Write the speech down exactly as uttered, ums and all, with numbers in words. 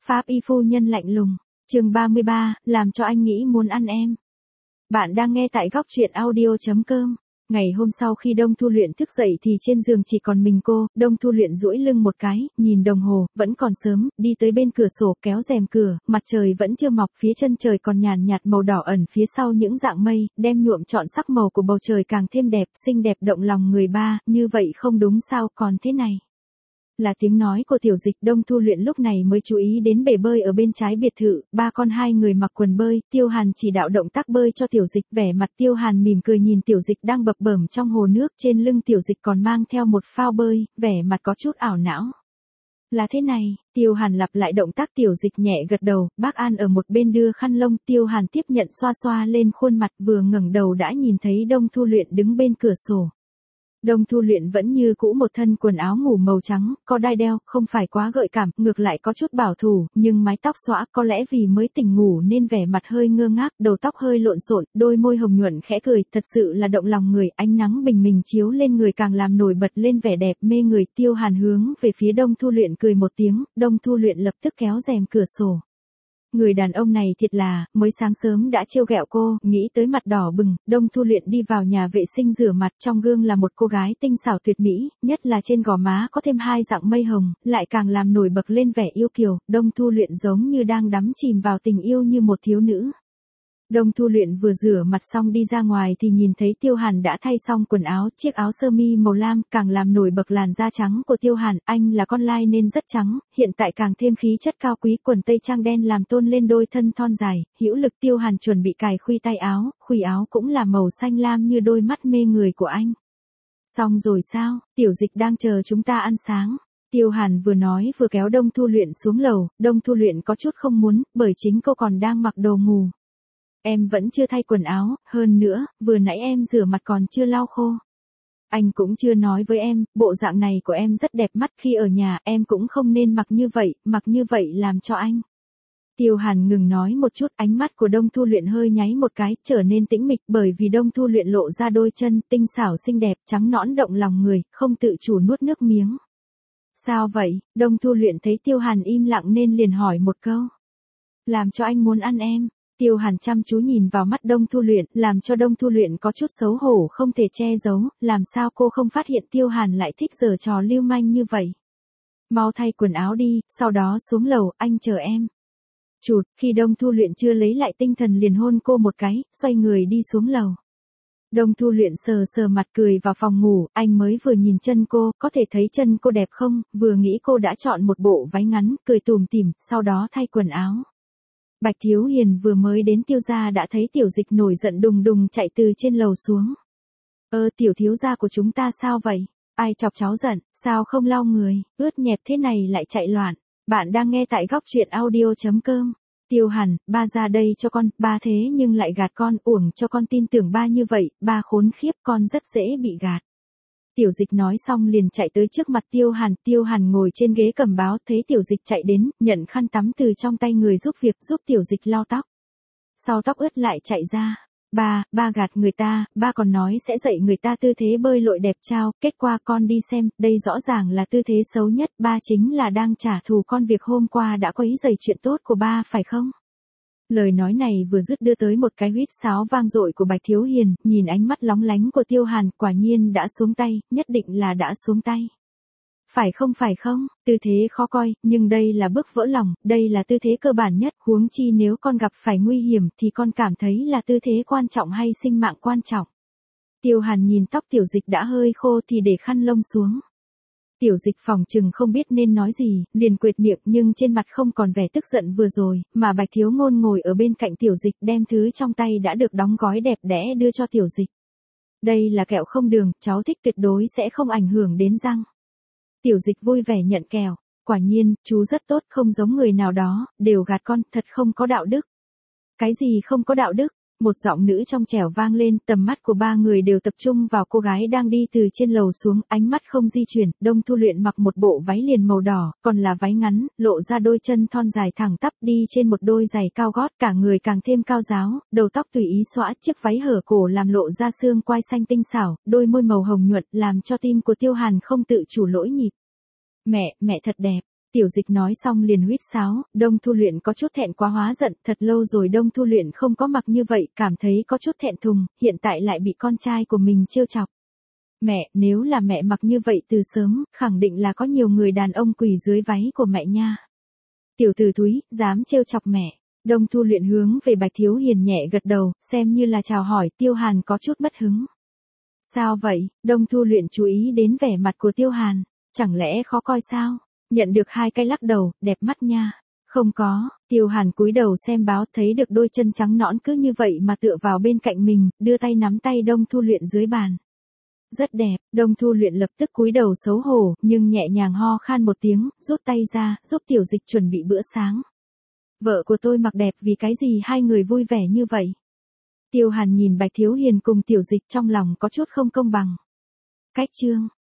Pháp y phu nhân lạnh lùng. Chương ba mươi ba, làm cho anh nghĩ muốn ăn em. Bạn đang nghe tại góc truyện audio chấm com. Ngày hôm sau khi Đông Thu Luyện thức dậy thì trên giường chỉ còn mình cô, Đông Thu Luyện duỗi lưng một cái, nhìn đồng hồ, vẫn còn sớm, đi tới bên cửa sổ kéo rèm cửa, mặt trời vẫn chưa mọc, phía chân trời còn nhàn nhạt màu đỏ ẩn phía sau những dạng mây, đem nhuộm trọn sắc màu của bầu trời càng thêm đẹp, xinh đẹp động lòng người ba, như vậy không đúng sao, còn thế này. Là tiếng nói của Tiểu Dịch. Đông Thu Luyện lúc này mới chú ý đến bể bơi ở bên trái biệt thự, ba con hai người mặc quần bơi, Tiêu Hàn chỉ đạo động tác bơi cho Tiểu Dịch, vẻ mặt Tiêu Hàn mỉm cười nhìn Tiểu Dịch đang bập bờm trong hồ nước, trên lưng Tiểu Dịch còn mang theo một phao bơi, vẻ mặt có chút ảo não. Là thế này, Tiêu Hàn lặp lại động tác. Tiểu Dịch nhẹ gật đầu, bác An ở một bên đưa khăn lông, Tiêu Hàn tiếp nhận xoa xoa lên khuôn mặt, vừa ngẩng đầu đã nhìn thấy Đông Thu Luyện đứng bên cửa sổ. Đông Thu Luyện vẫn như cũ một thân quần áo ngủ màu trắng, có đai đeo, không phải quá gợi cảm, ngược lại có chút bảo thủ, nhưng mái tóc xõa, có lẽ vì mới tỉnh ngủ nên vẻ mặt hơi ngơ ngác, đầu tóc hơi lộn xộn, đôi môi hồng nhuận khẽ cười, thật sự là động lòng người, ánh nắng bình minh chiếu lên người càng làm nổi bật lên vẻ đẹp mê người. Tiêu Hàn hướng về phía Đông Thu Luyện cười một tiếng, Đông Thu Luyện lập tức kéo rèm cửa sổ. Người đàn ông này thiệt là, mới sáng sớm đã trêu ghẹo cô, nghĩ tới mặt đỏ bừng. Đông Thu Luyện đi vào nhà vệ sinh rửa mặt, trong gương là một cô gái tinh xảo tuyệt mỹ, nhất là trên gò má có thêm hai dạng mây hồng, lại càng làm nổi bật lên vẻ yêu kiều. Đông Thu Luyện giống như đang đắm chìm vào tình yêu như một thiếu nữ. Đông Thu Luyện vừa rửa mặt xong đi ra ngoài thì nhìn thấy Tiêu Hàn đã thay xong quần áo, chiếc áo sơ mi màu lam càng làm nổi bật làn da trắng của Tiêu Hàn, anh là con lai nên rất trắng, hiện tại càng thêm khí chất cao quý, quần tây trang đen làm tôn lên đôi thân thon dài, hữu lực. Tiêu Hàn chuẩn bị cài khuy tay áo, khuy áo cũng là màu xanh lam như đôi mắt mê người của anh. Xong rồi sao, Tiểu Dịch đang chờ chúng ta ăn sáng. Tiêu Hàn vừa nói vừa kéo Đông Thu Luyện xuống lầu, Đông Thu Luyện có chút không muốn, bởi chính cô còn đang mặc đồ ngủ. Em vẫn chưa thay quần áo, hơn nữa, vừa nãy em rửa mặt còn chưa lau khô. Anh cũng chưa nói với em, bộ dạng này của em rất đẹp mắt, khi ở nhà em cũng không nên mặc như vậy, mặc như vậy làm cho anh. Tiêu Hàn ngừng nói một chút, ánh mắt của Đông Thu Luyện hơi nháy một cái, trở nên tĩnh mịch, bởi vì Đông Thu Luyện lộ ra đôi chân tinh xảo xinh đẹp, trắng nõn động lòng người, không tự chủ nuốt nước miếng. Sao vậy? Đông Thu Luyện thấy Tiêu Hàn im lặng nên liền hỏi một câu. Làm cho anh muốn ăn em. Tiêu Hàn chăm chú nhìn vào mắt Đông Thu Luyện, làm cho Đông Thu Luyện có chút xấu hổ không thể che giấu, làm sao cô không phát hiện Tiêu Hàn lại thích giở trò lưu manh như vậy. Mau thay quần áo đi, sau đó xuống lầu, anh chờ em. Chụt, khi Đông Thu Luyện chưa lấy lại tinh thần liền hôn cô một cái, xoay người đi xuống lầu. Đông Thu Luyện sờ sờ mặt cười vào phòng ngủ, anh mới vừa nhìn chân cô, có thể thấy chân cô đẹp không, vừa nghĩ cô đã chọn một bộ váy ngắn, cười tủm tỉm, sau đó thay quần áo. Bạch Thiếu Hiền vừa mới đến Tiêu gia đã thấy Tiểu Dịch nổi giận đùng đùng chạy từ trên lầu xuống. Ơ tiểu thiếu gia của chúng ta sao vậy? Ai chọc cháu giận, sao không lau người, ướt nhẹp thế này lại chạy loạn. Bạn đang nghe tại góc truyện audio chấm com. Tiêu Hàn, ba ra đây cho con, ba thế nhưng lại gạt con, uổng cho con tin tưởng ba như vậy, ba khốn khiếp, con rất dễ bị gạt. Tiểu Dịch nói xong liền chạy tới trước mặt Tiêu Hàn, Tiêu Hàn ngồi trên ghế cầm báo, thấy Tiểu Dịch chạy đến, nhận khăn tắm từ trong tay người giúp việc, giúp Tiểu Dịch lau tóc. Sau tóc ướt lại chạy ra, ba, ba gạt người ta, ba còn nói sẽ dạy người ta tư thế bơi lội đẹp trao, kết quả con đi xem, đây rõ ràng là tư thế xấu nhất, ba chính là đang trả thù con việc hôm qua đã quấy rầy chuyện tốt của ba phải không? Lời nói này vừa dứt đưa tới một cái huýt sáo vang dội của Bạch Thiếu Hiền, nhìn ánh mắt lóng lánh của Tiêu Hàn, quả nhiên đã xuống tay, nhất định là đã xuống tay. Phải không phải không, tư thế khó coi, nhưng đây là bước vỡ lòng, đây là tư thế cơ bản nhất, huống chi nếu con gặp phải nguy hiểm thì con cảm thấy là tư thế quan trọng hay sinh mạng quan trọng. Tiêu Hàn nhìn tóc Tiểu Dịch đã hơi khô thì để khăn lông xuống. Tiểu Dịch phỏng chừng không biết nên nói gì, liền quệt miệng nhưng trên mặt không còn vẻ tức giận vừa rồi, mà Bạch Thiếu Ngôn ngồi ở bên cạnh Tiểu Dịch đem thứ trong tay đã được đóng gói đẹp đẽ đưa cho Tiểu Dịch. Đây là kẹo không đường, cháu thích tuyệt đối sẽ không ảnh hưởng đến răng. Tiểu Dịch vui vẻ nhận kẹo, quả nhiên, chú rất tốt, không giống người nào đó, đều gạt con, thật không có đạo đức. Cái gì không có đạo đức? Một giọng nữ trong trẻo vang lên, tầm mắt của ba người đều tập trung vào cô gái đang đi từ trên lầu xuống, ánh mắt không di chuyển. Đông Thu Luyện mặc một bộ váy liền màu đỏ, còn là váy ngắn, lộ ra đôi chân thon dài thẳng tắp, đi trên một đôi giày cao gót, cả người càng thêm cao ráo, đầu tóc tùy ý xõa, chiếc váy hở cổ làm lộ ra xương quai xanh tinh xảo, đôi môi màu hồng nhuận làm cho tim của Tiêu Hàn không tự chủ lỗi nhịp. Mẹ, mẹ thật đẹp. Tiểu Dịch nói xong liền huýt sáo, Đông Thu Luyện có chút thẹn quá hóa giận, thật lâu rồi Đông Thu Luyện không có mặc như vậy, cảm thấy có chút thẹn thùng, hiện tại lại bị con trai của mình trêu chọc. Mẹ, nếu là mẹ mặc như vậy từ sớm, khẳng định là có nhiều người đàn ông quỳ dưới váy của mẹ nha. Tiểu tử thúi, dám trêu chọc mẹ. Đông Thu Luyện hướng về Bạch Thiếu Hiền nhẹ gật đầu, xem như là chào hỏi, Tiêu Hàn có chút mất hứng. Sao vậy? Đông Thu Luyện chú ý đến vẻ mặt của Tiêu Hàn, chẳng lẽ khó coi sao? Nhận được hai cái lắc đầu, đẹp mắt nha. Không có, Tiêu Hàn cúi đầu xem báo, thấy được đôi chân trắng nõn cứ như vậy mà tựa vào bên cạnh mình, đưa tay nắm tay Đông Thu Luyện dưới bàn. Rất đẹp, Đông Thu Luyện lập tức cúi đầu xấu hổ, nhưng nhẹ nhàng ho khan một tiếng, rút tay ra, giúp Tiểu Dịch chuẩn bị bữa sáng. Vợ của tôi mặc đẹp, vì cái gì hai người vui vẻ như vậy? Tiêu Hàn nhìn Bạch Thiếu Hiền cùng Tiểu Dịch trong lòng có chút không công bằng. Cách chương